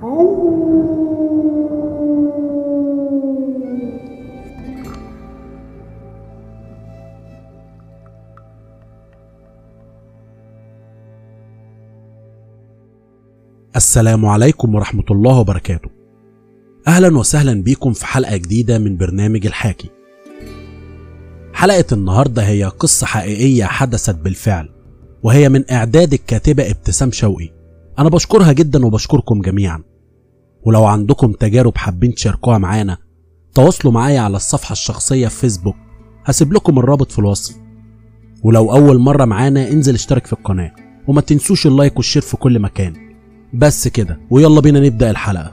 السلام عليكم ورحمة الله وبركاته. أهلا وسهلا بيكم في حلقة جديدة من برنامج الحاكي. حلقة النهاردة هي قصة حقيقية حدثت بالفعل، وهي من إعداد الكاتبة ابتسام شوقي. أنا بشكرها جدا وبشكركم جميعا. ولو عندكم تجارب حابين تشاركوها معانا، تواصلوا معايا على الصفحة الشخصية في فيسبوك، هسيب لكم الرابط في الوصف. ولو أول مرة معانا انزل اشترك في القناة، وما تنسوش اللايك والشير في كل مكان. بس كده، ويلا بينا نبدأ الحلقة.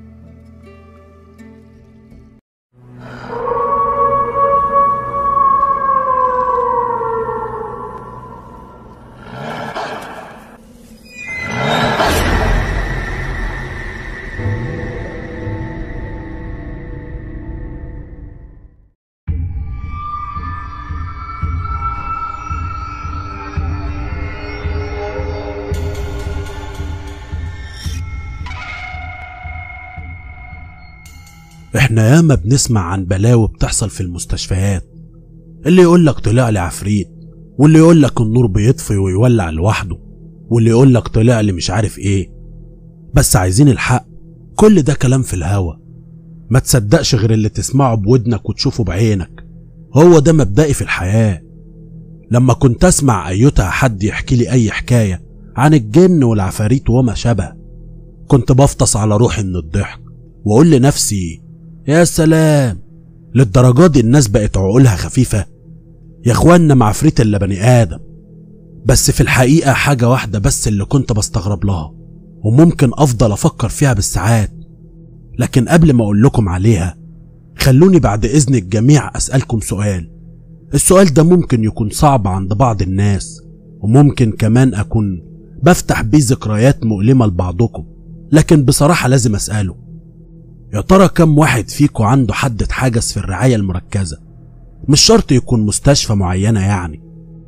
احنا ياما بنسمع عن بلاوي بتحصل في المستشفيات، اللي يقولك طلع لي عفريت، واللي يقولك النور بيطفي ويولع لوحده، واللي يقولك طلع لي مش عارف ايه. بس عايزين الحق، كل ده كلام في الهوا. ما تصدقش غير اللي تسمعه بودنك وتشوفه بعينك. هو ده مبدئي في الحياة. لما كنت اسمع ايتها حد يحكي لي اي حكاية عن الجن والعفاريت وما شابه، كنت بفطس على روحي من الضحك واقول لنفسي يا سلام، للدرجة دي الناس بقت عقولها خفيفة؟ يا اخوانا ما عفريت الا بني ادم. بس في الحقيقة حاجة واحدة بس اللي كنت بستغرب لها، وممكن افضل افكر فيها بالساعات، لكن قبل ما اقول لكم عليها خلوني بعد اذن الجميع اسألكم سؤال. السؤال ده ممكن يكون صعب عند بعض الناس، وممكن كمان اكون بفتح بيه ذكريات مؤلمة لبعضكم، لكن بصراحة لازم اسأله. يا ترى كم واحد فيكم عنده حد اتحجز في الرعاية المركزة؟ مش شرط يكون مستشفى معينة يعني.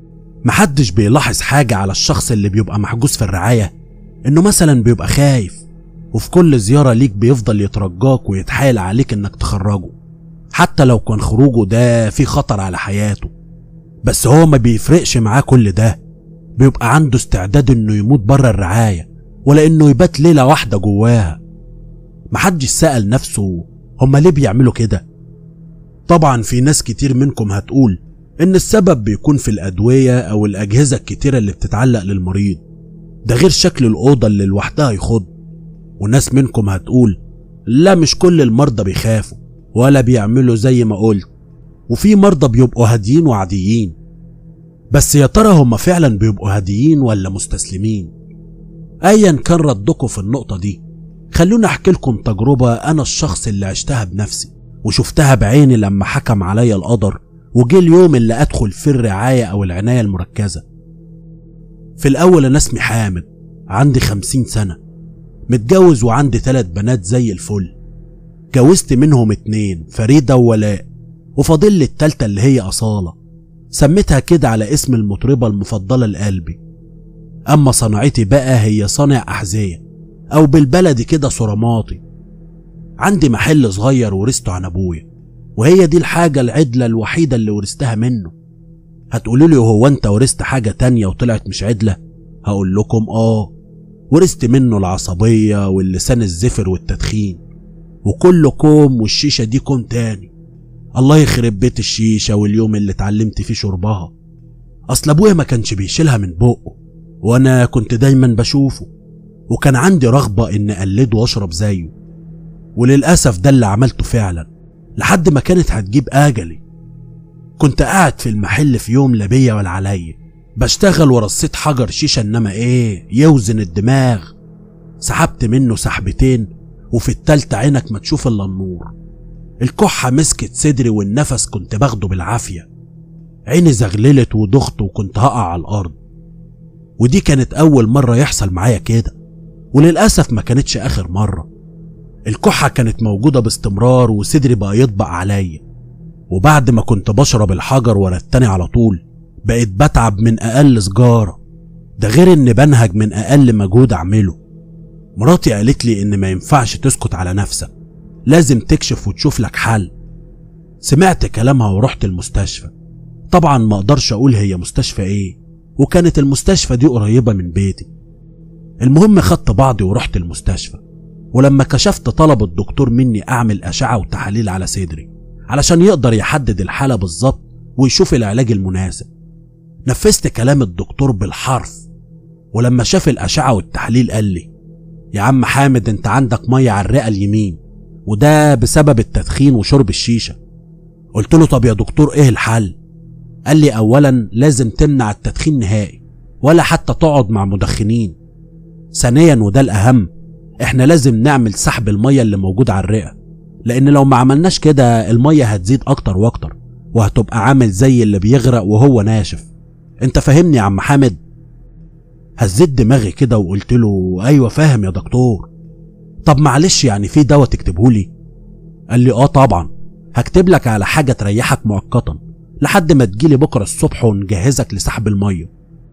محدش بيلاحظ حاجة على الشخص اللي بيبقى محجوز في الرعاية، انه مثلا بيبقى خايف، وفي كل زيارة ليك بيفضل يترجاك ويتحايل عليك انك تخرجه، حتى لو كان خروجه ده فيه خطر على حياته. بس هو ما بيفرقش معاه كل ده، بيبقى عنده استعداد انه يموت بره الرعاية، ولا انه يبات ليلة واحدة جواها. محدش سأل نفسه هما ليه بيعملوا كده؟ طبعا في ناس كتير منكم هتقول ان السبب بيكون في الأدوية او الأجهزة الكتيرة اللي بتتعلق للمريض، ده غير شكل الأوضة اللي لوحدها يخض. وناس منكم هتقول لا، مش كل المرضى بيخافوا ولا بيعملوا زي ما قلت، وفي مرضى بيبقوا هاديين وعاديين. بس يا ترى هما فعلا بيبقوا هاديين ولا مستسلمين؟ ايا كان ردكم في النقطة دي، خلونا احكي لكم تجربة انا الشخص اللي عشتها بنفسي وشفتها بعيني لما حكم عليا القدر وجه اليوم اللي ادخل في الرعاية او العناية المركزة. في الاول انا اسمي حامد، عندي 50 سنة، متجوز وعندي 3 بنات زي الفل. جوزت منهم 2، فريدة وولاء، وفاضل لي التالتة اللي هي أصالة، سميتها كده على اسم المطربة المفضلة لقلبي. اما صنعتي بقى هي صانع احذية، او بالبلدي كده صراماطي. عندي محل صغير ورثته عن ابويا، وهي دي الحاجة العدلة الوحيدة اللي ورثتها منه. هتقولوا لي هو انت ورثت حاجة تانية وطلعت مش عدلة؟ هقول لكم ورثت منه العصبية واللسان الزفر والتدخين، وكل كوم والشيشة دي كوم تاني. الله يخرب بيت الشيشة واليوم اللي اتعلمت فيه شربها. اصل ابويا ما كانش بيشيلها من بقه، وانا كنت دايما بشوفه، وكان عندي رغبة ان اقلده واشرب زيه. وللأسف ده اللي عملته فعلا، لحد ما كانت هتجيب اجلي. كنت قاعد في المحل في يوم لا بيا ولا عليا، بشتغل ورصيت حجر شيشة، انما يوزن الدماغ. سحبت منه سحبتين، وفي التالتة عينك ما تشوف الا النور. الكحة مسكت صدري والنفس كنت باخده بالعافية. عيني زغللت ودخت وكنت هقع على الارض. ودي كانت اول مرة يحصل معايا كده، وللأسف ما كانتش اخر مرة. الكحة كانت موجودة باستمرار وصدري بقى يطبق عليا، وبعد ما كنت بشرب الحجر ورا التاني على طول بقيت بتعب من اقل سجارة، ده غير ان بنهج من اقل مجهود اعمله. مراتي قالت لي ان ما ينفعش تسكت على نفسك، لازم تكشف وتشوف لك حل. سمعت كلامها ورحت المستشفى. طبعا ما اقدرش اقول هي مستشفى ايه، وكانت المستشفى دي قريبة من بيتي. المهم خدت بعضي ورحت المستشفى، ولما كشفت طلب الدكتور مني اعمل اشعة وتحاليل على صدري علشان يقدر يحدد الحالة بالظبط ويشوف العلاج المناسب. نفذت كلام الدكتور بالحرف، ولما شاف الاشعة والتحليل قال لي: يا عم حامد، انت عندك مية على الرئة اليمين، وده بسبب التدخين وشرب الشيشة. قلت له: طب يا دكتور ايه الحل؟ قال لي: اولا لازم تمنع التدخين نهائي، ولا حتى تقعد مع مدخنين. ثانيا وده الاهم، احنا لازم نعمل سحب المية اللي موجود على الرئة، لان لو ما عملناش كده المية هتزيد اكتر واكتر، وهتبقى عامل زي اللي بيغرق وهو ناشف. انت فاهمني يا عم حامد؟ هزيت دماغي كده وقلت له: ايوه فاهم يا دكتور. طب معلش، يعني في دواء تكتبهولي؟ قال لي: اه طبعا، هكتب لك على حاجة تريحك مؤقتا لحد ما تجيلي بكرة الصبح ونجهزك لسحب المية.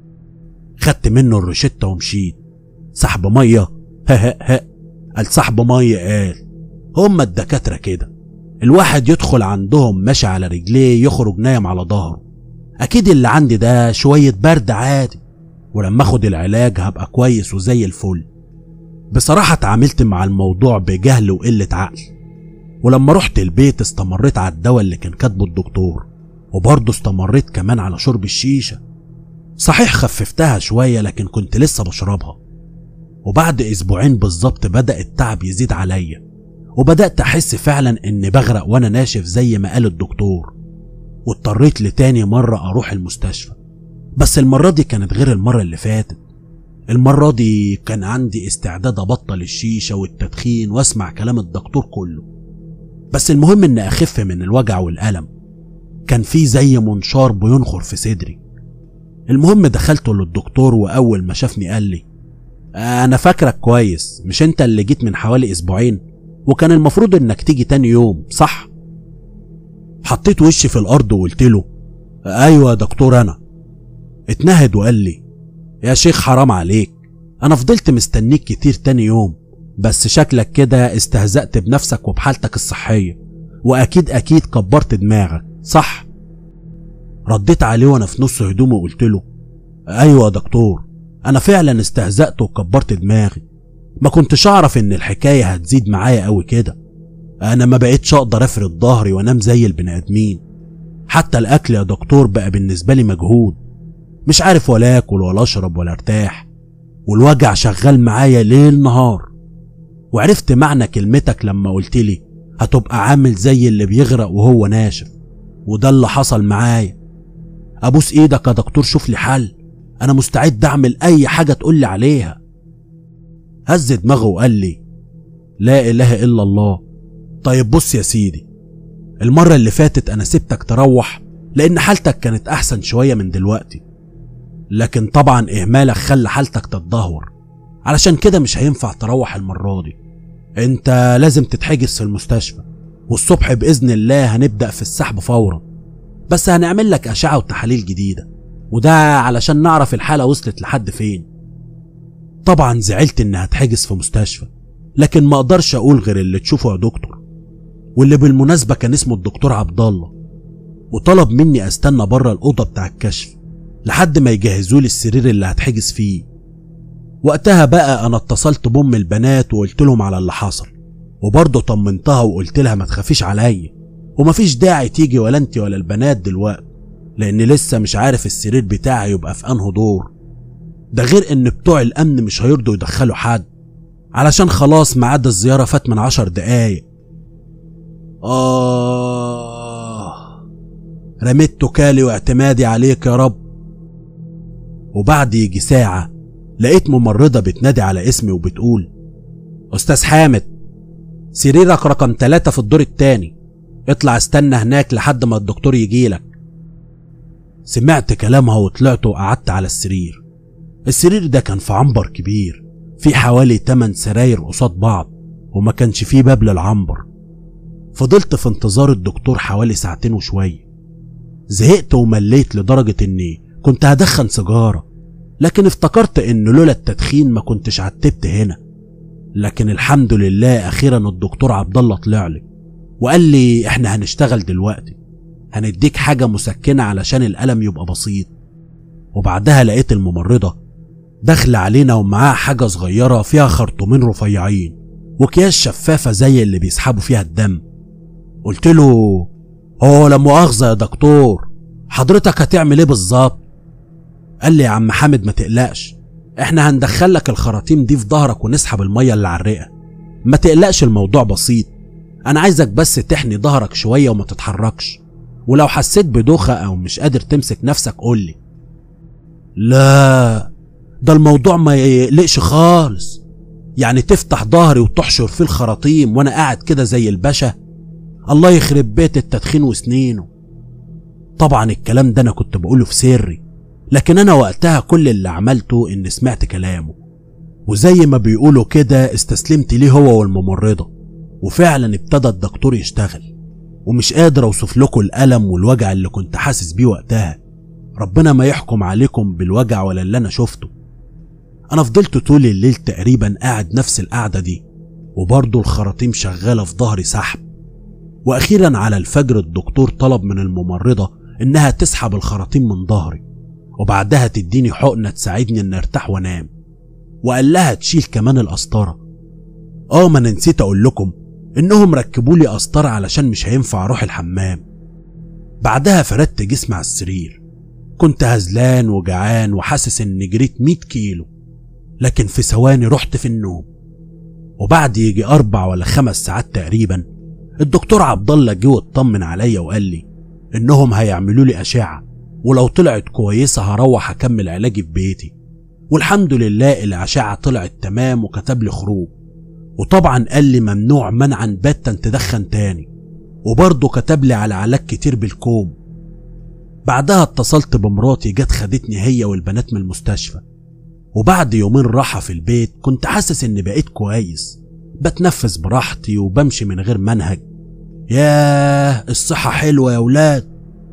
خدت منه الروشتة ومشيت. سحب مية؟ ها قال سحب مية. قال هما الدكاترة كده، الواحد يدخل عندهم ماشي على رجليه يخرج نايم على ظهره. اكيد اللي عندي ده شوية برد عادي، ولما اخد العلاج هبقى كويس وزي الفل. بصراحة اتعاملت مع الموضوع بجهل وقلة عقل، ولما رحت البيت استمريت على الدواء اللي كان كاتبه الدكتور، وبرضه استمريت كمان على شرب الشيشة. صحيح خففتها شوية لكن كنت لسه بشربها. وبعد اسبوعين بالظبط بدأ التعب يزيد عليا، وبدأت احس فعلا اني بغرق وانا ناشف زي ما قال الدكتور. واضطريت لتاني مرة اروح المستشفى، بس المرة دي كانت غير المرة اللي فاتت. المرة دي كان عندي استعداد ابطل الشيشة والتدخين واسمع كلام الدكتور كله، بس المهم ان اخف من الوجع والألم. كان في زي منشار بينخر في صدري. المهم دخلت للدكتور، واول ما شافني قال لي: انا فاكرك كويس، مش انت اللي جيت من حوالي اسبوعين وكان المفروض انك تيجي تاني يوم صح؟ حطيت وشي في الارض وقلت له: ايوه يا دكتور انا. اتنهد وقال لي: يا شيخ حرام عليك، انا فضلت مستنيك كتير تاني يوم، بس شكلك كده استهزأت بنفسك وبحالتك الصحية، واكيد كبرت دماغك صح؟ رديت عليه وانا في نص هدومي وقلت له: ايوه يا دكتور، انا فعلا استهزأت وكبرت دماغي، ما كنتش اعرف ان الحكاية هتزيد معايا قوي كده. انا ما بقيتش اقدر افرد ظهري وانام زي البني ادمين، حتى الاكل يا دكتور بقى بالنسبة لي مجهود، مش عارف ولا اكل ولا اشرب ولا ارتاح، والوجع شغال معايا ليل نهار. وعرفت معنى كلمتك لما قلت لي هتبقى عامل زي اللي بيغرق وهو ناشف، وده اللي حصل معايا. ابوس ايدك يا دكتور شوف لي حل، انا مستعد اعمل اي حاجة تقول لي عليها. هز دماغه وقال لي: لا اله الا الله. طيب بص يا سيدي، المرة اللي فاتت انا سبتك تروح لان حالتك كانت احسن شوية من دلوقتي، لكن طبعا اهمالك خلى حالتك تتدهور، علشان كده مش هينفع تروح المرة دي. انت لازم تتحجز في المستشفى، والصبح باذن الله هنبدأ في السحب فورا، بس هنعمل لك اشعة وتحاليل جديدة، وده علشان نعرف الحالة وصلت لحد فين. طبعا زعلت اني هتحجز في مستشفى، لكن ما اقدرش اقول غير اللي تشوفه يا دكتور، واللي بالمناسبة كان اسمه الدكتور عبد الله، وطلب مني استنى بره الأوضة بتاع الكشف لحد ما يجهزوا لي السرير اللي هتحجز فيه. وقتها بقى انا اتصلت بأم البنات وقلت لهم على اللي حصل، وبرضه طمنتها وقلت لها ما تخافيش عليا، ومفيش داعي تيجي ولا انت ولا البنات دلوقتي، لان لسه مش عارف السرير بتاعي يبقى في انه دور. ده غير ان بتوع الامن مش هيرضوا يدخلوا حد، علشان خلاص ميعاد الزيارة فات من 10 دقايق. رميت توكالي واعتمادي عليك يا رب. وبعد يجي ساعة لقيت ممرضة بتنادي على اسمي وبتقول: أستاذ حامد، سريرك رقم 3 في الدور التاني، اطلع استنى هناك لحد ما الدكتور يجيلك. سمعت كلامها وطلعت وقعدت على السرير. السرير ده كان في عنبر كبير فيه حوالي 8 سراير قصاد بعض، وما كانش فيه باب للعنبر. فضلت في انتظار الدكتور حوالي 2 ساعة وشوية. زهقت ومليت لدرجة اني كنت هدخن سيجارة، لكن افتكرت ان لولا التدخين ما كنتش عتبت هنا. لكن الحمد لله اخيرا الدكتور عبد الله طلع لي وقال لي احنا هنشتغل دلوقتي، هنديك حاجة مسكنة علشان الألم يبقى بسيط. وبعدها لقيت الممرضة داخلة علينا ومعاها حاجة صغيرة فيها خرطومين رفيعين وأكياس شفافة زي اللي بيسحبوا فيها الدم. قلت له لا مؤاخذة يا دكتور، حضرتك هتعمل ايه بالظبط؟ قال لي يا عم حامد ما تقلقش، احنا هندخلك الخراطيم دي في ظهرك ونسحب المية اللي على الرئة، ما تقلقش الموضوع بسيط، انا عايزك بس تحني ظهرك شوية وما تتحركش، ولو حسيت بدوخة او مش قادر تمسك نفسك قولي. لا ده الموضوع ما يقلقش خالص، يعني تفتح ظهري وتحشر فيه الخراطيم وانا قاعد كده زي الباشا؟ الله يخرب بيت التدخين وسنينه. طبعا الكلام ده انا كنت بقوله في سري، لكن انا وقتها كل اللي عملته ان سمعت كلامه، وزي ما بيقولوا كده استسلمت ليه هو والممرضة، وفعلا ابتدى الدكتور يشتغل. ومش قادر اوصف لكم الألم والوجع اللي كنت حاسس بيه وقتها، ربنا ما يحكم عليكم بالوجع ولا اللي انا شفته. انا فضلت طول الليل تقريبا قاعد نفس القعدة دي، وبرضه الخراطيم شغالة في ظهري سحب. واخيرا على الفجر الدكتور طلب من الممرضة انها تسحب الخراطيم من ظهري، وبعدها تديني حقنة تساعدني ان ارتاح وانام، وقال لها تشيل كمان القسطرة. ما انا نسيت اقول لكم انهم ركبوا لي قسطرة علشان مش هينفع اروح الحمام. بعدها فردت جسمي على السرير، كنت هزلان وجعان وحاسس اني جريت 100 كيلو، لكن في ثواني رحت في النوم. وبعد يجي 4 ولا 5 ساعات تقريبا الدكتور عبد الله جه واطمن عليا وقال لي انهم هيعملوا لي اشعة، ولو طلعت كويسة هروح اكمل علاجي في بيتي. والحمد لله الاشعة طلعت تمام وكتب لي خروج، وطبعا قال لي ممنوع منعا باتا تدخن تاني، وبرضه كتب لي على علاج كتير بالكوم. بعدها اتصلت بمراتي جت خدتني هي والبنات من المستشفى، وبعد يومين راحة في البيت كنت حاسس اني بقيت كويس، بتنفس براحتي وبمشي من غير منهج. ياه الصحة حلوة يا ولاد.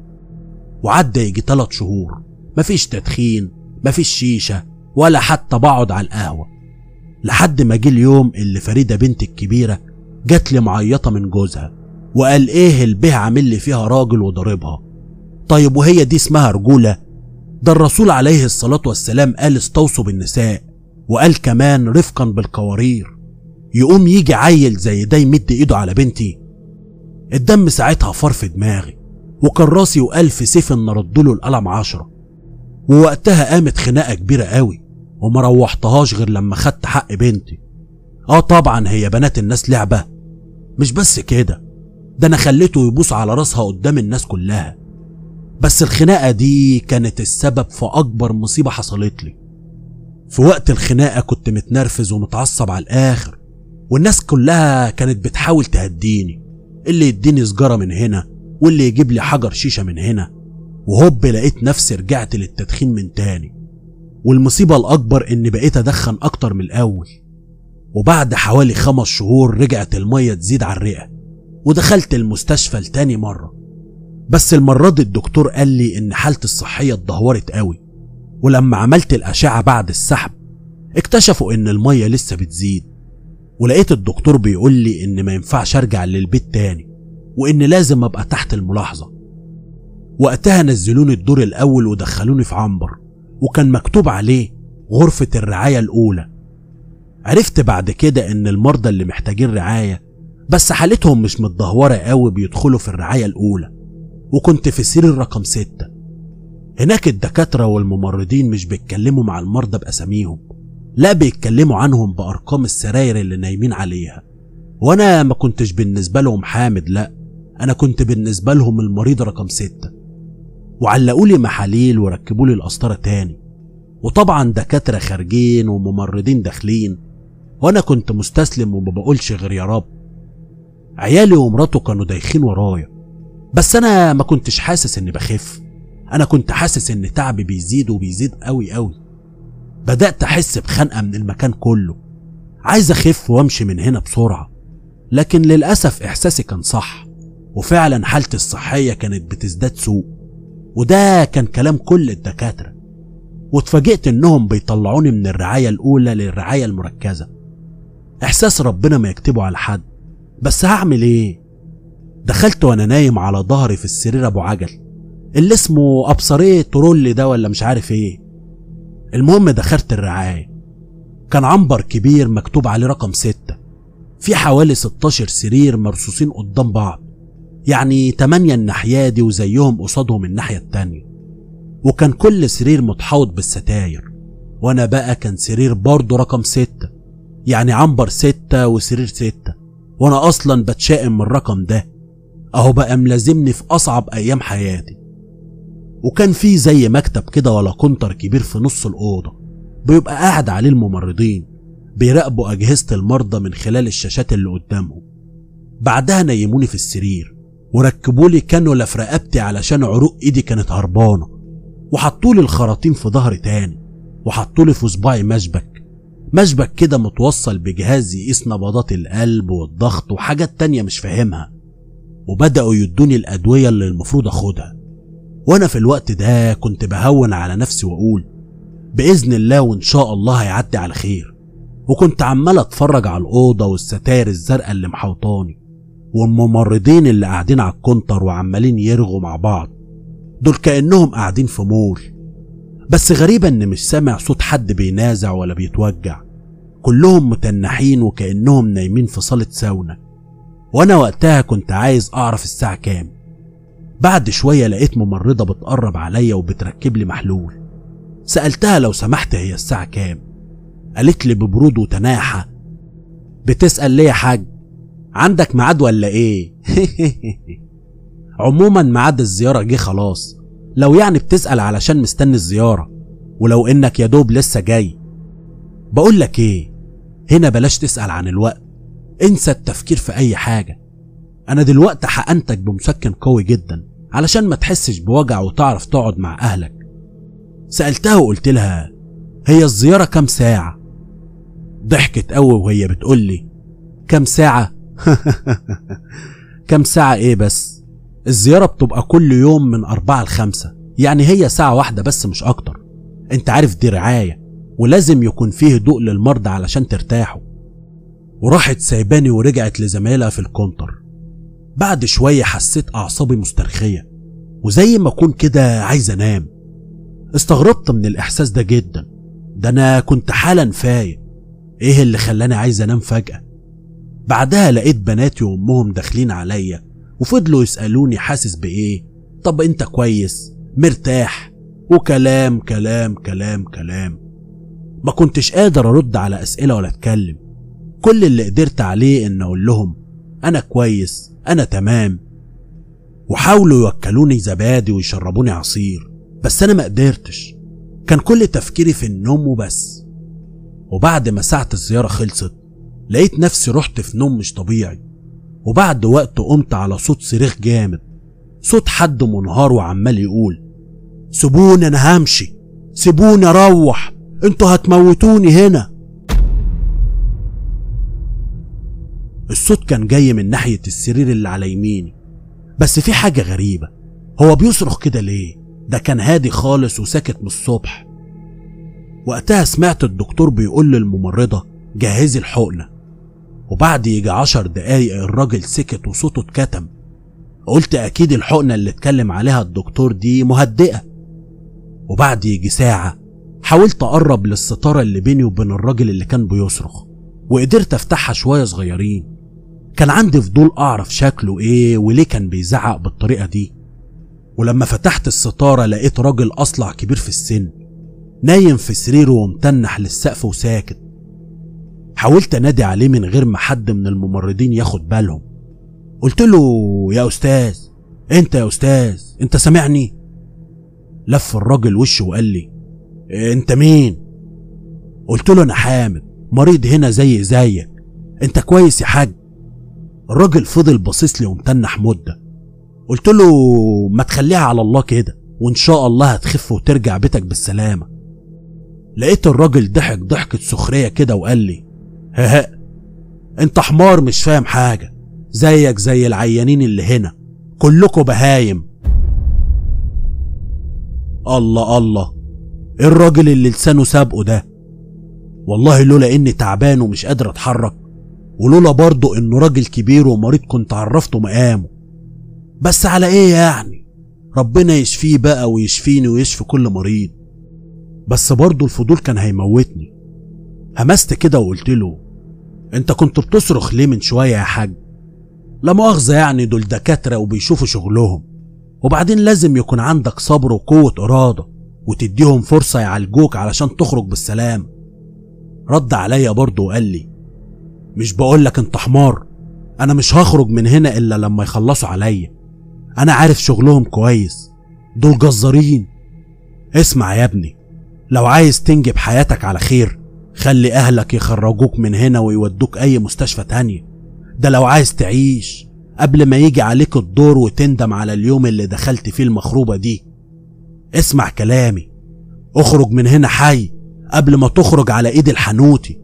وعدى يجي 3 شهور مفيش تدخين، مفيش شيشة، ولا حتى بقعد على القهوة، لحد ما جه اليوم اللي فريدة بنتي الكبيرة جات لي معيطة من جوزها وقال ايه البيه عامل لي فيها راجل وضربها. طيب وهي دي اسمها رجولة؟ ده الرسول عليه الصلاة والسلام قال استوصوا بالنساء، وقال كمان رفقا بالقوارير. يقوم يجي عيل زي ده يمد ايده على بنتي؟ الدم ساعتها فار في دماغي، وكان راسي وألف سيف ان ردله القلم 10. ووقتها قامت خناقة كبيرة قوي، وما روحتهاش غير لما خدت حق بنتي. طبعا هي بنات الناس لعبة، مش بس كده، ده انا خليته يبوس على راسها قدام الناس كلها. بس الخناقة دي كانت السبب في اكبر مصيبة حصلت لي. في وقت الخناقة كنت متنرفز ومتعصب على الاخر، والناس كلها كانت بتحاول تهديني، اللي يديني سجارة من هنا واللي يجيب لي حجر شيشة من هنا، وهوب لقيت نفسي رجعت للتدخين من تاني. والمصيبة الأكبر إني بقيت أدخن أكتر من الأول. وبعد حوالي 5 شهور رجعت المية تزيد على الرئة، ودخلت المستشفى لتاني مرة، بس المرة دي الدكتور قال لي إن حالتي الصحية اتدهورت قوي. ولما عملت الأشعة بعد السحب اكتشفوا إن المية لسه بتزيد، ولقيت الدكتور بيقول لي إن ما ينفعش أرجع للبيت تاني، وإن لازم أبقى تحت الملاحظة. وقتها نزلوني الدور الأول ودخلوني في عنبر، وكان مكتوب عليه غرفة الرعاية الأولى. عرفت بعد كده إن المرضى اللي محتاجين رعاية بس حالتهم مش متدهورة قوي بيدخلوا في الرعاية الأولى، وكنت في سرير رقم 6. هناك الدكاترة والممرضين مش بيتكلموا مع المرضى بأساميهم، لا بيتكلموا عنهم بأرقام السراير اللي نايمين عليها. وأنا ما كنتش بالنسبة لهم حامد، لا أنا كنت بالنسبة لهم المريض رقم 6. وعلقولي محاليل وركبولي القسطرة تاني، وطبعا دكاترة خارجين وممرضين داخلين، وأنا كنت مستسلم وما بقولش غير يا رب. عيالي ومراته كانوا دايخين ورايا، بس أنا ما كنتش حاسس إني بخف، أنا كنت حاسس إن تعبي بيزيد وبيزيد قوي قوي. بدأت أحس بخنقة من المكان كله، عايز أخف وأمشي من هنا بسرعة، لكن للأسف إحساسي كان صح، وفعلا حالتي الصحية كانت بتزداد سوء، وده كان كلام كل احساس ربنا ما يكتبه على حد، بس هعمل ايه؟ دخلت وانا نايم على ظهري في السرير ابو عجل اللي اسمه ابصريه ترولي ده ولا مش عارف ايه. المهم دخلت الرعاية، كان عنبر كبير مكتوب عليه رقم 6، في حوالي 16 سرير مرصوصين قدام بعض، يعني 8 الناحية دي وزيهم قصادهم الناحية التانية، وكان كل سرير متحوط بالستاير، وانا بقى كان سرير برضه رقم 6، يعني عنبر 6 وسرير 6، وانا اصلا بتشائم من الرقم ده، اهو بقى ملازمني في اصعب ايام حياتي. وكان في زي مكتب كده ولا كونتر كبير في نص الأوضة بيبقى قاعد عليه الممرضين بيراقبوا أجهزة المرضى من خلال الشاشات اللي قدامهم. بعدها نيموني في السرير وركبولي كانولا في رقبتي علشان عروق ايدي كانت هربانة، وحطولي الخراطيم في ظهري تاني، وحطولي في صباعي مشبك كده متوصل بجهاز يقيس نبضات القلب والضغط وحاجات تانية مش فاهمها، وبدأوا يدوني الأدوية اللي المفروض أخدها. وانا في الوقت ده كنت بهون على نفسي واقول باذن الله وان شاء الله هيعدي على خير، وكنت عمال اتفرج على الاوضه والستاير الزرقاء اللي محوطاني والممرضين اللي قاعدين على الكونتر وعمالين يرغوا مع بعض، دول كانهم قاعدين في مول. بس غريبه ان مش سامع صوت حد بينازع ولا بيتوجع، كلهم متنحين وكانهم نايمين في صاله ساونا. وانا وقتها كنت عايز اعرف الساعه كام. بعد شوية لقيت ممرضة بتقرب عليا وبتركب لي محلول، سألتها لو سمحت هي الساعة كام؟ قالت لي ببرود وتناحة، بتسأل ليه يا حاج؟ عندك ميعاد ولا ايه؟ عموما ميعاد الزيارة جه خلاص، لو يعني بتسأل علشان مستني الزيارة، ولو انك يا دوب لسه جاي. بقول لك ايه، هنا بلاش تسأل عن الوقت، انسى التفكير في اي حاجة. انا دلوقتي حقنتك بمسكن قوي جدا علشان ما تحسش بوجع وتعرف تقعد مع اهلك. سألتها وقلت لها هي الزيارة كام ساعة؟ ضحكت قوي وهي بتقول لي كام ساعة؟ كام ساعة ايه بس؟ الزيارة بتبقى كل يوم من 4 ل5، يعني هي ساعة واحدة بس مش اكتر. انت عارف دي رعاية ولازم يكون فيه هدوء للمرضى علشان ترتاحوا. وراحت سايباني ورجعت لزمايلها في الكونتر. بعد شوية حسيت اعصابي مسترخية وزي ما اكون كده عايز انام. استغربت من الاحساس ده جدا، ده انا كنت حالا فايق، ايه اللي خلاني عايز انام فجأة؟ بعدها لقيت بناتي وامهم داخلين عليا وفضلوا يسألوني حاسس بايه، طب انت كويس مرتاح، وكلام كلام كلام كلام. ما كنتش قادر ارد على اسئلة ولا اتكلم، كل اللي قدرت عليه ان اقول لهم انا كويس انا تمام. وحاولوا يوكلوني زبادي ويشربوني عصير، بس انا ما قدرتش، كان كل تفكيري في النوم وبس. وبعد ما ساعة الزيارة خلصت لقيت نفسي رحت في نوم مش طبيعي، وبعد وقت قمت على صوت صريخ جامد، صوت حد منهار وعمال يقول سيبوني انا همشي، سيبوني اروح، انتوا هتموتوني هنا. الصوت كان جاي من ناحية السرير اللي على يميني، بس في حاجة غريبة، هو بيصرخ كده ليه؟ ده كان هادي خالص وساكت من الصبح. وقتها سمعت الدكتور بيقول للممرضة جهزي الحقنة، وبعد يجي 10 دقايق الراجل سكت وصوته اتكتم. قلت اكيد الحقنة اللي اتكلم عليها الدكتور دي مهدئة. وبعد يجي ساعة حاولت اقرب للستارة اللي بيني وبين الراجل اللي كان بيصرخ، وقدرت افتحها شوية صغيرين. كان عندي فضول اعرف شكله ايه وليه كان بيزعق بالطريقة دي. ولما فتحت الستارة لقيت راجل اصلع كبير في السن نايم في سريره ومتنح للسقف وساكت. حاولت انادي عليه من غير ما حد من الممرضين ياخد بالهم. قلت له يا استاذ، انت يا استاذ انت سامعني؟ لف الراجل وشه وقال لي انت مين؟ قلت له انا حامد مريض هنا زيك، انت كويس يا حاج؟ الراجل فضل باصص لي ومتنح مده. قلت له ما تخليها على الله كده وان شاء الله هتخف وترجع بيتك بالسلامه. لقيت الراجل ضحك ضحكه سخريه كده وقال لي ها انت حمار مش فاهم حاجه، زيك زي العيانين اللي هنا كلكم بهايم. الله الله، ايه الراجل اللي لسانه سابقه ده؟ والله لولا اني تعبان ومش قادر اتحرك ولولا برضه انه راجل كبير ومريض كنت عرفته مقامه. بس على ايه يعني؟ ربنا يشفيه بقى ويشفيني ويشفي كل مريض. بس برضه الفضول كان هيموتني. همست كده وقلت له: انت كنت بتصرخ ليه من شوية يا حاج؟ لا مؤاخذة يعني، دول دكاترة وبيشوفوا شغلهم، وبعدين لازم يكون عندك صبر وقوة إرادة وتديهم فرصة يعالجوك علشان تخرج بالسلام. رد عليا برضه وقال لي: مش بقولك انت حمار؟ انا مش هخرج من هنا الا لما يخلصوا عليا. انا عارف شغلهم كويس، دول جزارين. اسمع يا ابني، لو عايز تنجب حياتك على خير خلي اهلك يخرجوك من هنا ويودوك اي مستشفى تانية. ده لو عايز تعيش قبل ما يجي عليك الدور وتندم على اليوم اللي دخلت فيه المخروبة دي. اسمع كلامي، اخرج من هنا حي قبل ما تخرج على ايد الحنوتي.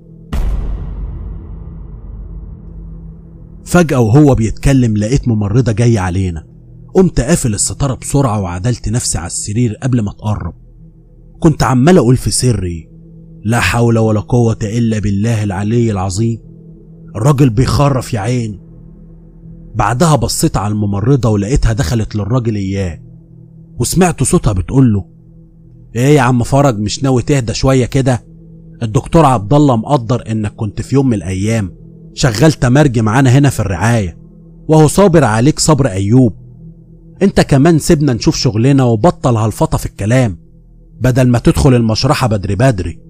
فجأة وهو بيتكلم لقيت ممرضة جاية علينا. قمت قافل الستارة بسرعة وعدلت نفسي على السرير قبل ما تقرب. كنت عمال اقول في سري: لا حول ولا قوة الا بالله العلي العظيم. الراجل بيخرف يا عيني. بعدها بصيت على الممرضة ولقيتها دخلت للراجل اياه، وسمعت صوتها بتقول له: ايه يا عم فرج، مش ناوي تهدى شوية كده؟ الدكتور عبد الله مقدر انك كنت في يوم من الايام شغال تمرجي معانا هنا في الرعاية، وهو صابر عليك صبر ايوب. انت كمان سيبنا نشوف شغلنا وبطل هالفطة في الكلام بدل ما تدخل المشرحة بدري بدري.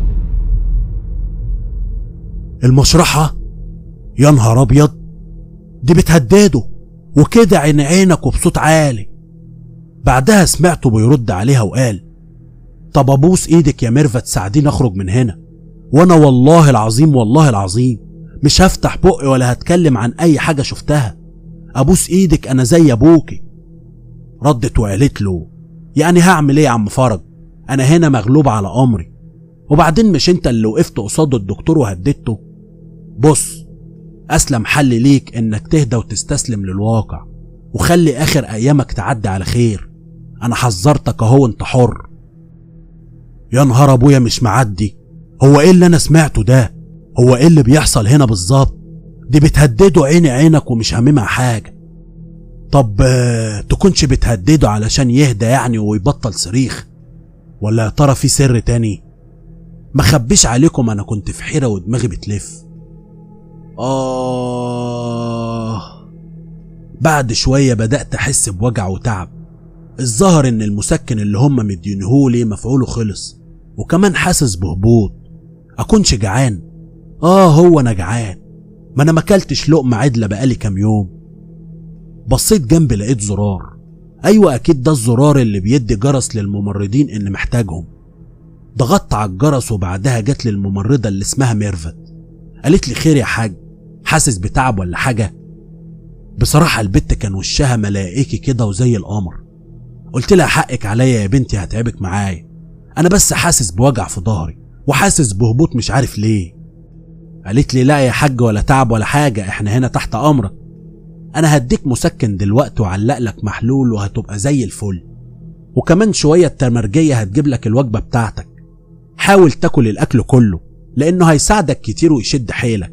المشرحة؟ يا نهار ابيض، دي بتهدده وكده عين عينك وبصوت عالي. بعدها سمعته بيرد عليها وقال: طب ابوس ايدك يا ميرفت ساعديني اخرج من هنا، وانا والله العظيم والله العظيم مش هفتح بقي ولا هتكلم عن اي حاجة شفتها. ابوس ايدك انا زي ابوكي. ردت وقالت له: يعني هعمل ايه يا عم فرج؟ انا هنا مغلوب على امري، وبعدين مش انت اللي وقفت قصاد الدكتور وهددته؟ بص، اسلم حل ليك انك تهدى وتستسلم للواقع وخلي اخر ايامك تعدي على خير. انا حذرتك اهو، انت حر. يا نهار ابويا مش معدي، هو ايه اللي انا سمعته ده؟ هو ايه اللي بيحصل هنا بالظبط؟ دي بتهدده عيني عينك ومش هاممها حاجة. طب تكونش بتهدده علشان يهدى يعني ويبطل صريخ؟ ولا يا ترى في سر تاني؟ ما خبيش عليكم، انا كنت في حيرة ودماغي بتلف. بعد شوية بدأت احس بوجع وتعب. الظاهر ان المسكن اللي هم مدينهولي مفعوله خلص، وكمان حاسس بهبوط. اكونش جعان؟ هو انا جعان، ما انا ماكلتش لقمة عدلة بقالي كام يوم. بصيت جنبي لقيت زرار. ايوه اكيد ده الزرار اللي بيدي جرس للممرضين ان محتاجهم. ضغطت على الجرس وبعدها جت لي الممرضة اللي اسمها ميرفت. قالت لي: خير يا حاج، حاسس بتعب ولا حاجة؟ بصراحة البت كان وشها ملائكي كده وزي القمر. قلت لها: حقك عليا يا بنتي، هتعبك معايا، انا بس حاسس بوجع في ظهري وحاسس بهبوط مش عارف ليه. قالت لي: لا يا حاج، ولا تعب ولا حاجة، احنا هنا تحت امرك. انا هديك مسكن دلوقتي وعلق لك محلول وهتبقى زي الفل، وكمان شوية التمرجية هتجيب لك الوجبة بتاعتك. حاول تاكل الاكل كله لانه هيساعدك كتير ويشد حيلك.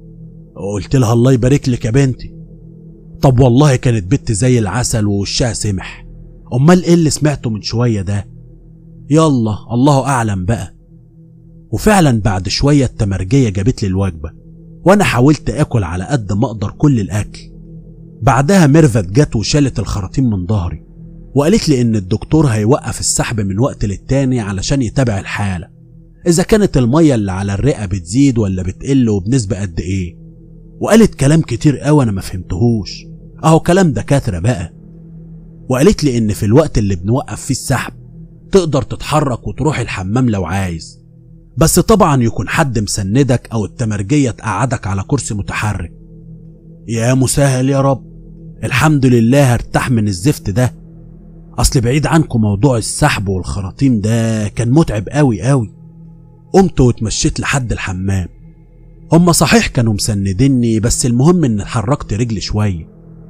قلت لها: الله يبارك لك يا بنتي. طب والله كانت بنت زي العسل ووشها سمح. امال ايه اللي سمعته من شوية ده؟ يلا الله اعلم بقى. وفعلا بعد شوية التمرجية جابت لي الوجبة، وانا حاولت اكل على قد ما اقدر كل الاكل. بعدها ميرفت جت وشالت الخراطيم من ظهري وقالت لي ان الدكتور هيوقف السحب من وقت للتاني علشان يتابع الحالة، اذا كانت المية اللي على الرئة بتزيد ولا بتقل وبنسبة قد ايه. وقالت كلام كتير قوي انا ما فهمتهوش، اهو كلام دكاترة بقى. وقالت لي ان في الوقت اللي بنوقف فيه السحب تقدر تتحرك وتروح الحمام لو عايز، بس طبعا يكون حد مسندك او التمرجية تقعدك على كرسي متحرك. يا مسهل يا رب، الحمد لله هرتاح من الزفت ده. اصل بعيد عنكم موضوع السحب والخراطيم ده كان متعب قوي قوي. قمت واتمشيت لحد الحمام. هم صحيح كانوا مسندني، بس المهم ان حركت رجلي شوية.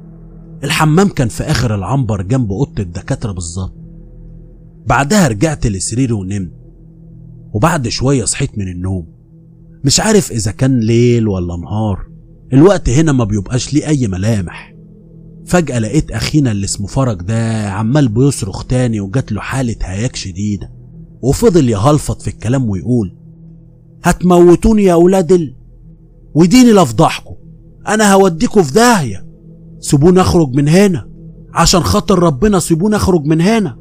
الحمام كان في اخر العنبر جنب اوضة الدكاترة بالظبط. بعدها رجعت لسريري ونمت، وبعد شوية صحيت من النوم. مش عارف اذا كان ليل ولا نهار، الوقت هنا ما بيبقاش ليه اي ملامح. فجأة لقيت اخينا اللي اسمه فرج ده عمال بيصرخ تاني وجات له حالة هياج شديدة، وفضل يهلفط في الكلام ويقول: هتموتوني يا اولاد وديني لافضحكم، انا هوديكوا في داهية، سيبوني اخرج من هنا، عشان خاطر ربنا سيبوني اخرج من هنا.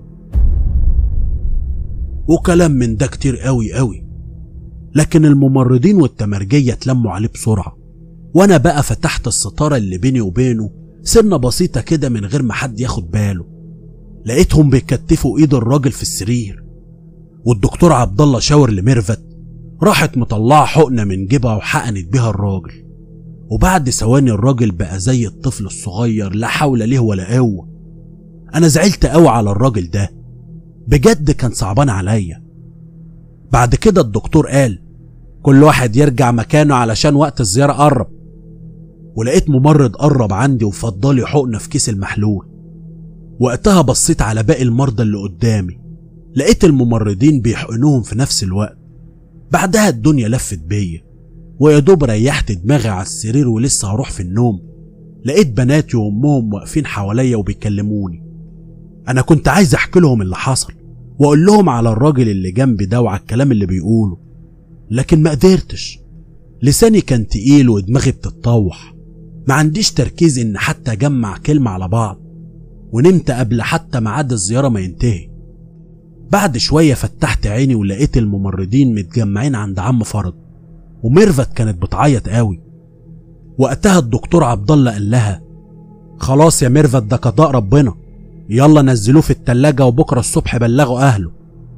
وكلام من ده كتير قوي قوي. لكن الممرضين والتمرجية اتلموا عليه بسرعة، وانا بقى فتحت الستارة اللي بيني وبينه سنة بسيطة كده من غير ما حد ياخد باله. لقيتهم بيكتفوا ايد الراجل في السرير، والدكتور عبد الله شاور لميرفت، راحت مطلعة حقنة من جيبها وحقنت بيها الراجل. وبعد ثواني الراجل بقى زي الطفل الصغير، لا حول له ولا قوة. انا زعلت قوي على الراجل ده، بجد كان صعبان عليا. بعد كده الدكتور قال: كل واحد يرجع مكانه علشان وقت الزيارة قرب. ولقيت ممرض قرب عندي وفضلي حقنة في كيس المحلول. وقتها بصيت على باقي المرضى اللي قدامي، لقيت الممرضين بيحقنوهم في نفس الوقت. بعدها الدنيا لفت بيا، ويا دوب ريحت دماغي على السرير ولسه هروح في النوم، لقيت بناتي وامهم واقفين حواليا وبيكلموني. انا كنت عايز احكي لهم اللي حصل واقول لهم على الراجل اللي جنبي ده وعلى الكلام اللي بيقوله، لكن ما قدرتش. لساني كان تقيل ودماغي بتتطوح، ما عنديش تركيز ان حتى اجمع كلمة على بعض، ونمت قبل حتى ميعاد الزيارة ما ينتهي. بعد شوية فتحت عيني ولقيت الممرضين متجمعين عند عم فرج، وميرفت كانت بتعيط قوي. وقتها الدكتور عبد الله قال لها: خلاص يا ميرفت، ده قضاء ربنا، يلا نزلوه في التلاجة وبكرة الصبح بلغوا اهله.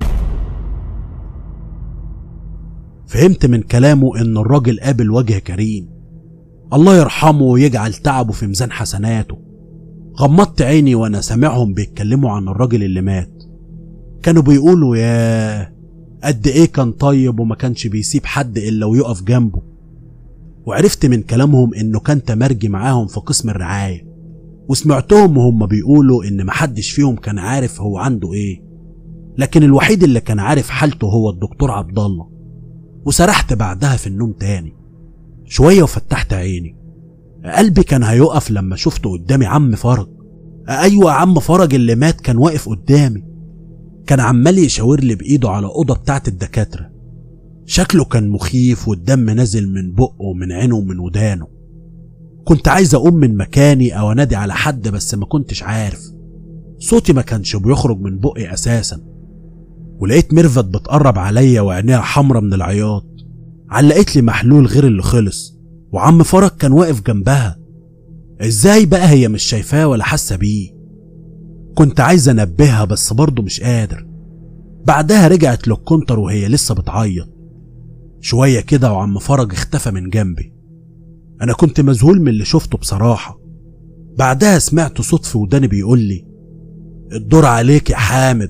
فهمت من كلامه ان الراجل قابل وجه كريم، الله يرحمه ويجعل تعبه في ميزان حسناته. غمضت عيني وانا سامعهم بيتكلموا عن الراجل اللي مات. كانوا بيقولوا يا قد ايه كان طيب وما كانش بيسيب حد الا ويقف جنبه. وعرفت من كلامهم انه كان تمرجي معاهم في قسم الرعاية، وسمعتهم وهم بيقولوا ان محدش فيهم كان عارف هو عنده ايه، لكن الوحيد اللي كان عارف حالته هو الدكتور عبد الله. وسرحت بعدها في النوم تاني شوية وفتحت عيني. قلبي كان هيقف لما شفته قدامي عم فرج. ايوه عم فرج اللي مات كان واقف قدامي، كان عمال يشاور لي بايده على اوضه بتاعت الدكاتره. شكله كان مخيف والدم نازل من بقه ومن عينه ومن ودانه. كنت عايز اقوم من مكاني او انادي على حد بس ما كنتش عارف، صوتي ما كانش بيخرج من بقي اساسا. ولقيت ميرفت بتقرب عليا وعينيها حمرة من العياط، علقت لي محلول غير اللي خلص، وعم فرج كان واقف جنبها. ازاي بقى هي مش شايفاه ولا حاسه بيه؟ كنت عايز انبهها بس برضه مش قادر. بعدها رجعت للكونتر وهي لسه بتعيط. شويه كده وعم فرج اختفى من جنبي. انا كنت مذهول من اللي شفته بصراحه. بعدها سمعت صوت في وداني بيقول لي: الدور عليك يا حامد.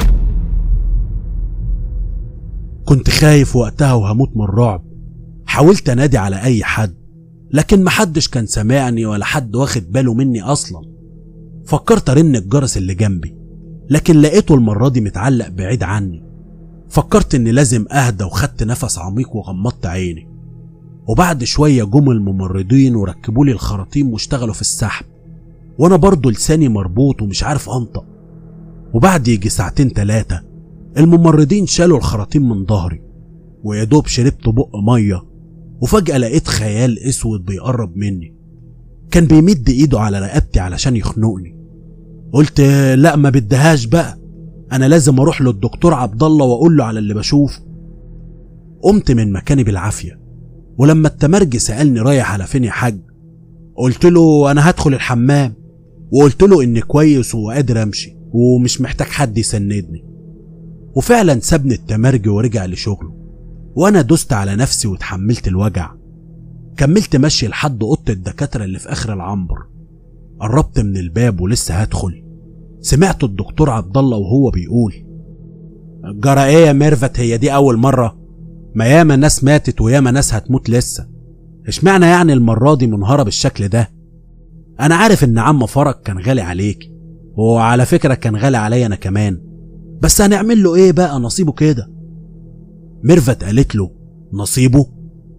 كنت خايف وقتها وهموت من الرعب. حاولت انادي على اي حد لكن محدش كان سامعني ولا حد واخد باله مني اصلا. فكرت ارن الجرس اللي جنبي لكن لقيته المرة دي متعلق بعيد عني. فكرت اني لازم اهدى وخدت نفس عميق وغمضت عيني. وبعد شوية جم الممرضين وركبوا لي الخراطيم واشتغلوا في السحب، وانا برضو لساني مربوط ومش عارف انطق. وبعد يجي ساعتين 3 الممرضين شالوا الخراطيم من ظهري، ويادوب شربت بق مية. وفجأة لقيت خيال اسود بيقرب مني، كان بيمد ايده على رقبتي علشان يخنقني. قلت لا ما بدهاش بقى، انا لازم اروح للدكتور عبد الله واقول له على اللي بشوفه. قمت من مكاني بالعافية، ولما التمرجي سألني رايح على فين يا حاج، قلت له انا هدخل الحمام، وقلت له اني كويس وقادر امشي ومش محتاج حد يسندني. وفعلا سابني التمرجي ورجع لشغله، وانا دوست على نفسي وتحملت الوجع. كملت مشي لحد اوضه الدكاتره اللي في اخر العنبر. قربت من الباب ولسه هدخل سمعت الدكتور عبد الله وهو بيقول: جرى ايه يا ميرفت، هي دي اول مره؟ ما ياما ناس ماتت وياما ناس هتموت لسه، اشمعنى يعني المره دي منهاره بالشكل ده؟ انا عارف ان عم فرج كان غالي عليك، وعلى فكره كان غالي عليا انا كمان، بس هنعمل له ايه بقى، نصيبه كده. ميرفت قالت له: نصيبه؟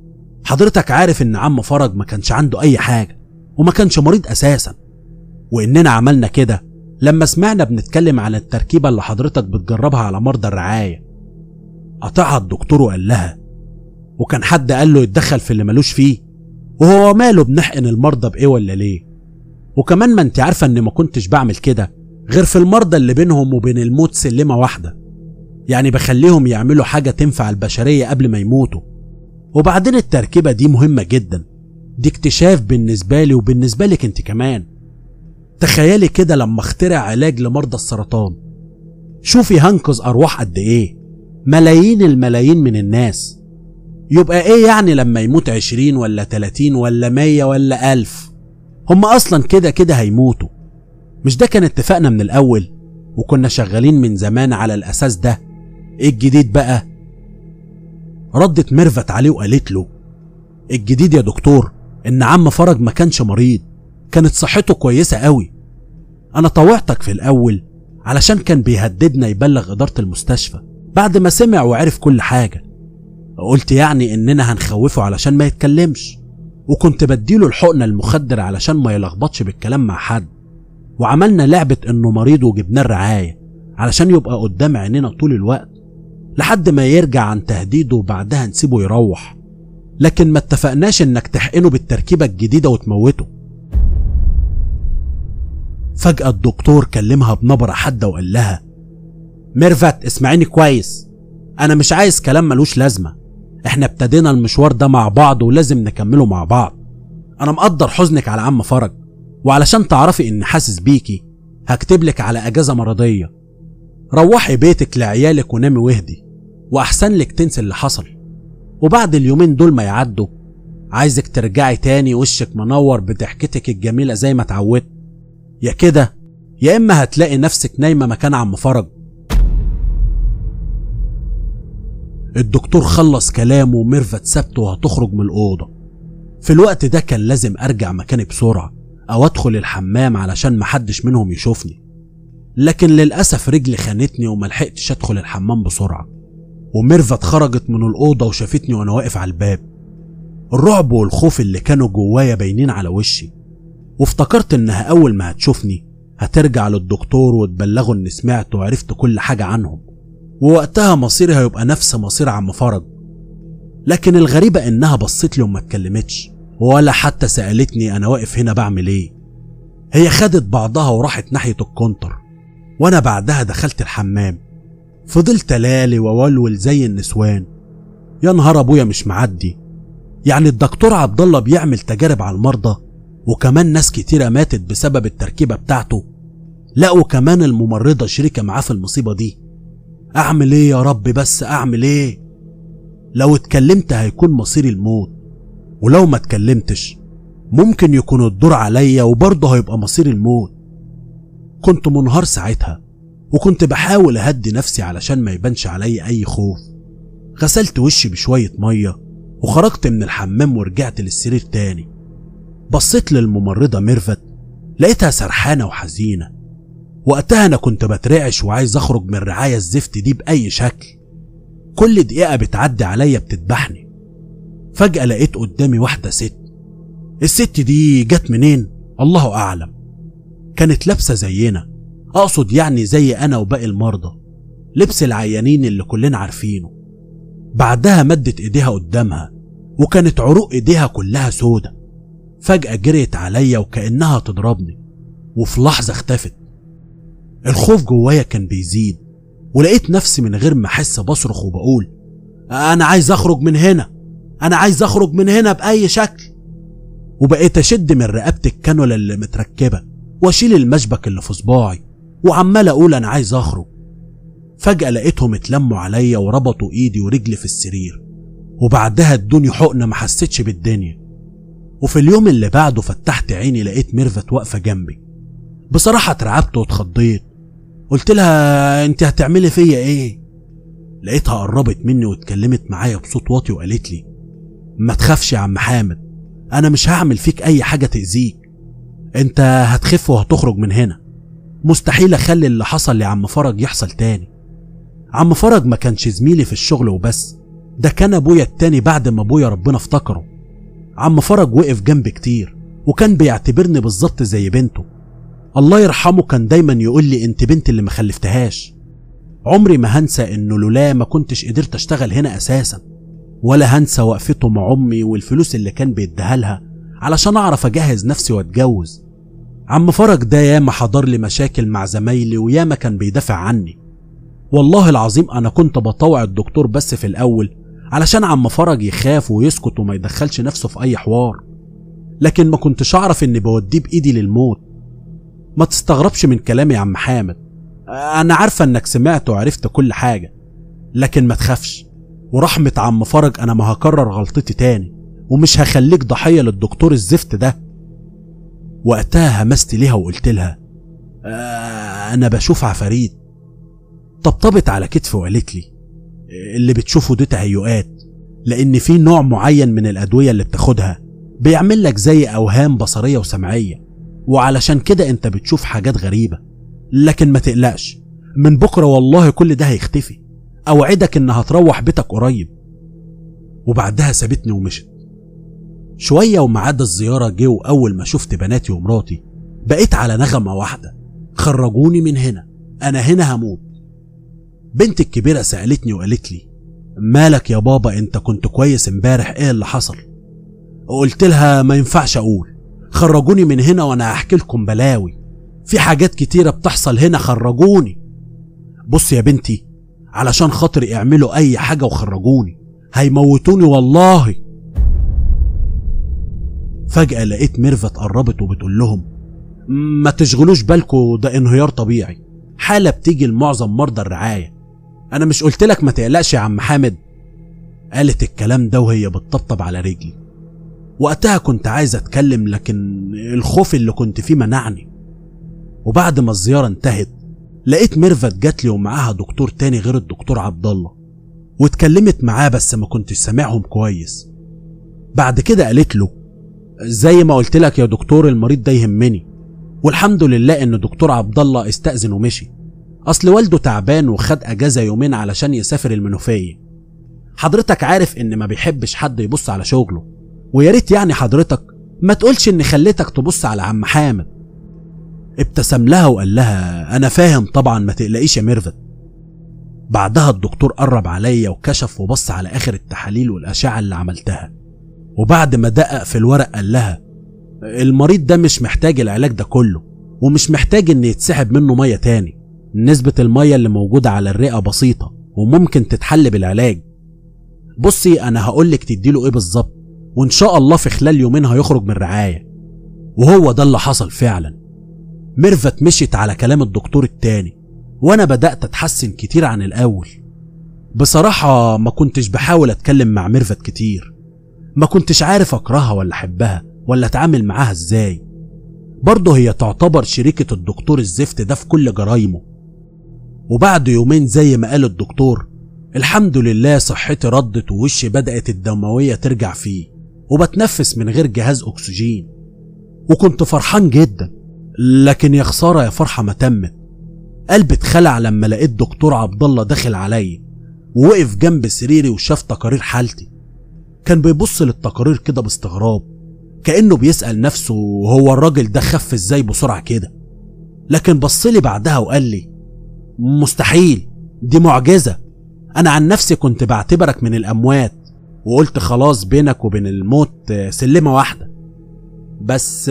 حضرتك عارف ان عم فرج ما كانش عنده اي حاجة وما كانش مريض اساسا، واننا عملنا كده لما سمعنا بنتكلم عن التركيبة اللي حضرتك بتجربها على مرضى الرعاية. قطعها الدكتور وقال لها: وكان حد قال له يتدخل في اللي ملوش فيه؟ وهو ماله بنحقن المرضى بايه ولا ليه؟ وكمان ما انت عارفة ان ما كنتش بعمل كده غير في المرضى اللي بينهم وبين الموت سلمة واحدة، يعني بخليهم يعملوا حاجة تنفع البشرية قبل ما يموتوا. وبعدين التركيبة دي مهمة جدا، دي اكتشاف بالنسبة لي وبالنسبة لك انت كمان. تخيلي كده لما اخترع علاج لمرضى السرطان، شوفي هنقذ ارواح قد ايه، ملايين الملايين من الناس. يبقى ايه يعني لما يموت 20 ولا 30 ولا 100 ولا 1000؟ هم اصلا كده كده هيموتوا. مش ده كان اتفاقنا من الاول وكنا شغالين من زمان على الاساس ده؟ ايه الجديد بقى؟ ردت ميرفت عليه وقالت له: الجديد يا دكتور ان عم فرج ما كانش مريض، كانت صحته كويسة قوي. انا طوعتك في الاول علشان كان بيهددنا يبلغ ادارة المستشفى بعد ما سمع وعرف كل حاجة. قلت يعني اننا هنخوفه علشان ما يتكلمش، وكنت بديله الحقنة المخدر علشان ما يلخبطش بالكلام مع حد. وعملنا لعبة انه مريض وجبناه الرعاية علشان يبقى قدام عينينا طول الوقت لحد ما يرجع عن تهديده، وبعدها نسيبه يروح. لكن ما اتفقناش انك تحقنه بالتركيبة الجديدة وتموته. فجأة الدكتور كلمها بنبرة حادة وقال لها: ميرفت اسمعيني كويس، انا مش عايز كلام ملوش لازمة. احنا ابتدينا المشوار ده مع بعض ولازم نكمله مع بعض. انا مقدر حزنك على عم فرج، وعلشان تعرفي اني حاسس بيكي هكتبلك على اجازة مرضية. روحي بيتك لعيالك ونامي واهدي، واحسن لك تنسي اللي حصل. وبعد اليومين دول ما يعدوا عايزك ترجعي تاني وشك منور بضحكتك الجميلة زي ما اتعودت. يا كده يا اما هتلاقي نفسك نايمة مكان عم فرج. الدكتور خلص كلامه وميرفت سابته وهتخرج من الأوضة. في الوقت ده كان لازم ارجع مكاني بسرعة او ادخل الحمام علشان محدش منهم يشوفني، لكن للأسف رجلي خانتني وملحقتش ادخل الحمام بسرعة. وميرفت خرجت من الأوضة وشافتني وانا واقف على الباب. الرعب والخوف اللي كانوا جوايا باينين على وشي، وافتكرت انها اول ما هتشوفني هترجع للدكتور وتبلغه اني سمعت وعرفت كل حاجة عنهم، ووقتها مصيري هيبقى نفس مصير عم فرج. لكن الغريبة انها بصت لي وما اتكلمتش ولا حتى سألتني انا واقف هنا بعمل ايه. هي خدت بعضها وراحت ناحية الكونتر، وانا بعدها دخلت الحمام. فضلت لالي وولول زي النسوان. يا نهار ابويا مش معدي، يعني الدكتور عبد الله بيعمل تجارب على المرضى وكمان ناس كتيرة ماتت بسبب التركيبة بتاعته؟ لا وكمان الممرضة شريكة معاه في المصيبة دي. اعمل ايه يا رب، بس اعمل ايه؟ لو اتكلمت هيكون مصيري الموت، ولو ما اتكلمتش ممكن يكون الدور عليا وبرضه هيبقى مصيري الموت. كنت منهار ساعتها وكنت بحاول اهدي نفسي علشان ما يبانش عليا اي خوف. غسلت وشي بشوية مية وخرجت من الحمام ورجعت للسرير تاني. بصيت للممرضة ميرفت، لقيتها سرحانة وحزينة. وقتها انا كنت بترعش وعايز اخرج من الرعاية الزفت دي بأي شكل. كل دقيقة بتعدي عليا بتذبحني. فجأة لقيت قدامي واحدة ست. الست دي جت منين الله اعلم. كانت لابسة زينا، اقصد يعني زي انا وباقي المرضى، لبس العيانين اللي كلنا عارفينه. بعدها مدت ايديها قدامها وكانت عروق ايديها كلها سودة. فجأة جريت عليا وكأنها تضربني، وفي لحظة اختفت. الخوف جوايا كان بيزيد، ولقيت نفسي من غير ما احس بصرخ وبقول: انا عايز اخرج من هنا، انا عايز اخرج من هنا بأي شكل. وبقيت اشد من رقبتي الكانولا اللي متركبة واشيل المشبك اللي في صباعي وعمال اقول انا عايز اخرج. فجأة لقيتهم اتلموا عليا وربطوا ايدي ورجلي في السرير، وبعدها ادوني حقنة ما حسيتش بالدنيا. وفي اليوم اللي بعده فتحت عيني لقيت ميرفت واقفة جنبي. بصراحة اترعبت واتخضيت. قلت لها: انت هتعملي فيا ايه؟ لقيتها قربت مني واتكلمت معايا بصوت واطي وقالت لي: ما تخافش يا عم حامد، انا مش هعمل فيك اي حاجة تأذيك. انت هتخف وهتخرج من هنا. مستحيل اخلي اللي حصل لعم فرج يحصل تاني. عم فرج ما كانش زميلي في الشغل وبس، ده كان ابويا التاني بعد ما ابويا ربنا افتكره. عم فرج وقف جنبي كتير وكان بيعتبرني بالظبط زي بنته. الله يرحمه كان دايما يقول لي انت بنت اللي ما خلفتهاش. عمري ما هنسى انه لولا ما كنتش قدرت اشتغل هنا اساسا، ولا هنسى وقفته مع امي والفلوس اللي كان بيديها لها علشان اعرف اجهز نفسي واتجوز. عم فرج ده ياما حضر لي مشاكل مع زمايلي وياما كان بيدافع عني. والله العظيم انا كنت بطوع الدكتور بس في الاول علشان عم فرج يخاف ويسكت وما يدخلش نفسه في اي حوار، لكن ما كنتش اعرف اني بوديه بايدي للموت. ما تستغربش من كلامي يا عم حامد، انا عارفه انك سمعت وعرفت كل حاجه، لكن ما تخافش، ورحمه عم فرج انا ما هكرر غلطتي تاني ومش هخليك ضحيه للدكتور الزفت ده. وقتها همست ليها وقلت لها انا بشوف عفاريت. طبطبت على كتفي وقالت لي اللي بتشوفه ده تهيؤات، لان في نوع معين من الادويه اللي بتاخدها بيعمل لك زي اوهام بصريه وسمعيه، وعلشان كده انت بتشوف حاجات غريبه. لكن ما تقلقش، من بكره والله كل ده هيختفي، اوعدك انها هتروح بيتك قريب. وبعدها سابتني ومشت. شويه وميعاد الزياره جه، واول ما شفت بناتي ومراتي بقيت على نغمه واحده: خرجوني من هنا، انا هنا هموت. بنتي الكبيره سالتني وقالت لي مالك يا بابا، انت كنت كويس امبارح، ايه اللي حصل؟ وقلت لها ما ينفعش اقول، خرجوني من هنا وانا هحكي لكم بلاوي، في حاجات كتيره بتحصل هنا، خرجوني. بص يا بنتي، علشان خاطري اعملوا اي حاجه وخرجوني، هيموتوني والله. فجأة لقيت ميرفت قربت وبتقول لهم ما تشغلوش بالكوا، ده انهيار طبيعي، حالة بتيجي لمعظم مرضى الرعاية. انا مش قلتلك ما تقلقش يا عم حامد؟ قالت الكلام ده وهي بتطبطب على رجلي. وقتها كنت عايز اتكلم، لكن الخوف اللي كنت فيه منعني. وبعد ما الزيارة انتهت لقيت ميرفت جات لي ومعاها دكتور تاني غير الدكتور عبد الله، واتكلمت معاه بس ما كنتش سامعهم كويس. بعد كده قالت له زي ما قلت لك يا دكتور، المريض ده يهمني، والحمد لله ان دكتور عبد الله استأذن ومشي، اصل والده تعبان وخد اجازة يومين علشان يسافر المنوفية. حضرتك عارف ان ما بيحبش حد يبص على شغله، ويا ريت يعني حضرتك ما تقولش اني خليتك تبص على عم حامد. ابتسم لها وقال لها انا فاهم طبعا، ما تقلقيش يا ميرفت. بعدها الدكتور قرب عليا وكشف وبص على اخر التحاليل والاشعة اللي عملتها، وبعد ما دقق في الورق قال لها المريض ده مش محتاج العلاج ده كله، ومش محتاج ان يتسحب منه ميه تاني، نسبة الميه اللي موجودة على الرئة بسيطة وممكن تتحل بالعلاج. بصي انا هقولك تديله ايه بالظبط، وان شاء الله في خلال يومين هيخرج من الرعاية. وهو ده اللي حصل فعلا. ميرفت مشيت على كلام الدكتور التاني، وانا بدأت اتحسن كتير عن الاول. بصراحة ما كنتش بحاول اتكلم مع ميرفت كتير، ما كنتش عارف اكرهها ولا احبها ولا اتعامل معاها ازاي. برضه هي تعتبر شريكة الدكتور الزفت ده في كل جرايمه. وبعد يومين زي ما قال الدكتور الحمد لله صحتي ردت، ووشي بدأت الدموية ترجع فيه، وبتنفس من غير جهاز اكسجين، وكنت فرحان جدا. لكن يا خسارة يا فرحة ما تمت. قلبي اتخلع لما لقيت دكتور عبد الله داخل عليا ووقف جنب سريري وشاف تقارير حالتي. كان بيبص للتقارير كده باستغراب، كأنه بيسأل نفسه هو الراجل ده خف ازاي بسرعة كده. لكن بصلي بعدها وقال لي مستحيل، دي معجزة، انا عن نفسي كنت بعتبرك من الاموات، وقلت خلاص بينك وبين الموت سلمة واحدة. بس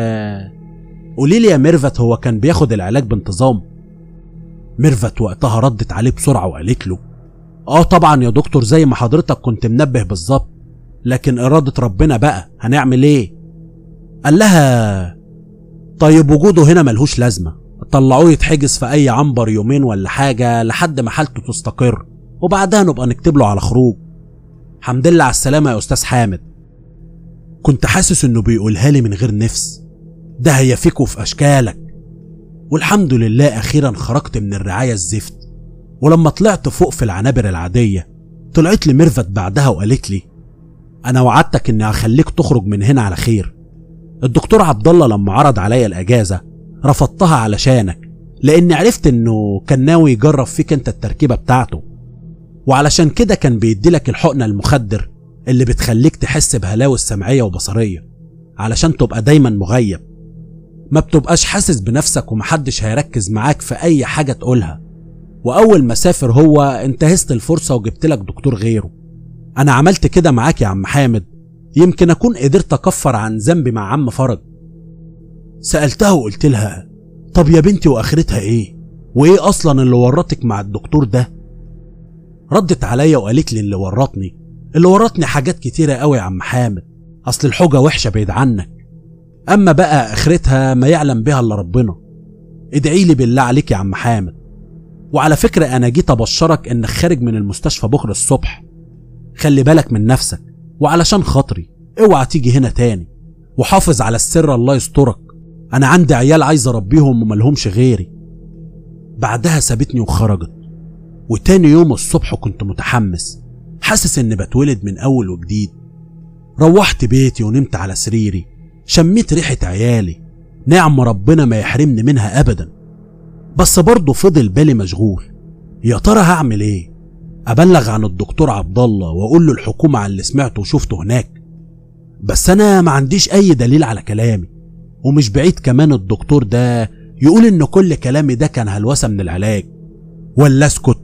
قوليلي يا ميرفت، هو كان بياخد العلاج بانتظام؟ ميرفت وقتها ردت عليه بسرعة وقالت له طبعا يا دكتور، زي ما حضرتك كنت منبه بالظبط، لكن إرادة ربنا بقى، هنعمل ايه؟ قال لها طيب وجوده هنا ملهوش لازمة، طلعوه يتحجز في اي عنبر يومين ولا حاجة لحد ما حالته تستقر، وبعدها نبقى نكتب له على خروج. حمد لله على السلامة يا استاذ حامد. كنت حاسس انه بيقولها لي من غير نفس، ده هي فيك وفي اشكالك. والحمد لله اخيرا خرجت من الرعاية الزفت. ولما طلعت فوق في العنابر العادية طلعت لي ميرفت بعدها وقالت لي انا وعدتك اني هخليك تخرج من هنا على خير. الدكتور عبد الله لما عرض عليا الاجازة رفضتها علشانك، لاني عرفت انه كان ناوي يجرب فيك انت التركيبة بتاعته، وعلشان كده كان بيديلك الحقنة المخدر اللي بتخليك تحس بهلاوس سمعية وبصرية علشان تبقى دايما مغيب، ما بتبقاش حاسس بنفسك ومحدش هيركز معاك في أي حاجة تقولها، وأول ما سافر هو انتهزت الفرصة وجبت لك دكتور غيره. أنا عملت كده معاك يا عم حامد، يمكن أكون قدرت أكفر عن ذنبي مع عم فرج. سألتها وقلت لها طب يا بنتي وآخرتها إيه؟ وإيه أصلا اللي ورطك مع الدكتور ده؟ ردت عليا وقالت لي اللي ورطني حاجات كتيرة قوي يا عم حامد، أصل الحوجة وحشة بعيد عنك، أما بقى آخرتها ما يعلم بها إلا ربنا. ادعي لي بالله عليك يا عم حامد، وعلى فكرة أنا جيت أبشرك إنك خارج من المستشفى بكرة الصبح، خلي بالك من نفسك، وعلشان خاطري اوعى تيجي هنا تاني، وحافظ على السر الله يسترك، أنا عندي عيال عايز أربيهم وملهمش غيري. بعدها سابتني وخرجت، وتاني يوم الصبح كنت متحمس، حاسس إني بتولد من أول وجديد. روحت بيتي ونمت على سريري، شميت ريحة عيالي، نعم ربنا ما يحرمني منها أبدا. بس برضه فضل بالي مشغول، يا ترى هعمل ايه؟ أبلغ عن الدكتور عبد الله وأقول له الحكومة عن اللي سمعته وشفته هناك؟ بس أنا ما عنديش أي دليل على كلامي، ومش بعيد كمان الدكتور ده يقول إن كل كلامي ده كان هلوسة من العلاج. ولا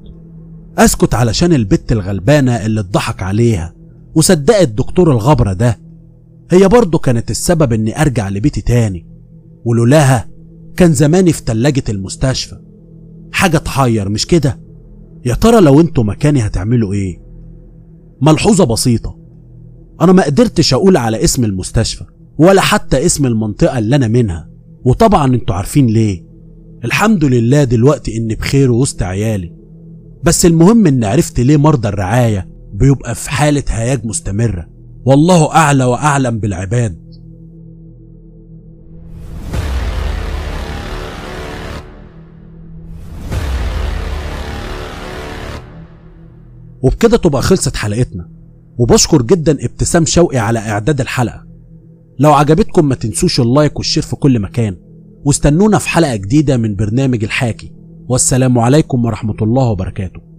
أسكت علشان البت الغلبانة اللي اتضحك عليها وصدقت الدكتور الغبرة ده، هي برضه كانت السبب إني أرجع لبيتي تاني، ولولاها كان زماني في تلاجة المستشفى. حاجة تحير مش كده؟ يا ترى لو انتوا مكاني هتعملوا ايه؟ ملحوظة بسيطة، انا ما قدرتش اقول على اسم المستشفى ولا حتى اسم المنطقة اللي انا منها، وطبعا انتوا عارفين ليه. الحمد لله دلوقتي اني بخير وسط عيالي، بس المهم اني عرفت ليه مرضى الرعاية بيبقى في حالة هياج مستمرة، والله اعلى واعلم بالعباد. وبكده تبقى خلصت حلقتنا، وبشكر جدا ابتسام شوقي على اعداد الحلقة. لو عجبتكم ما تنسوش اللايك والشير في كل مكان، واستنونا في حلقة جديدة من برنامج الحاكي، والسلام عليكم ورحمة الله وبركاته.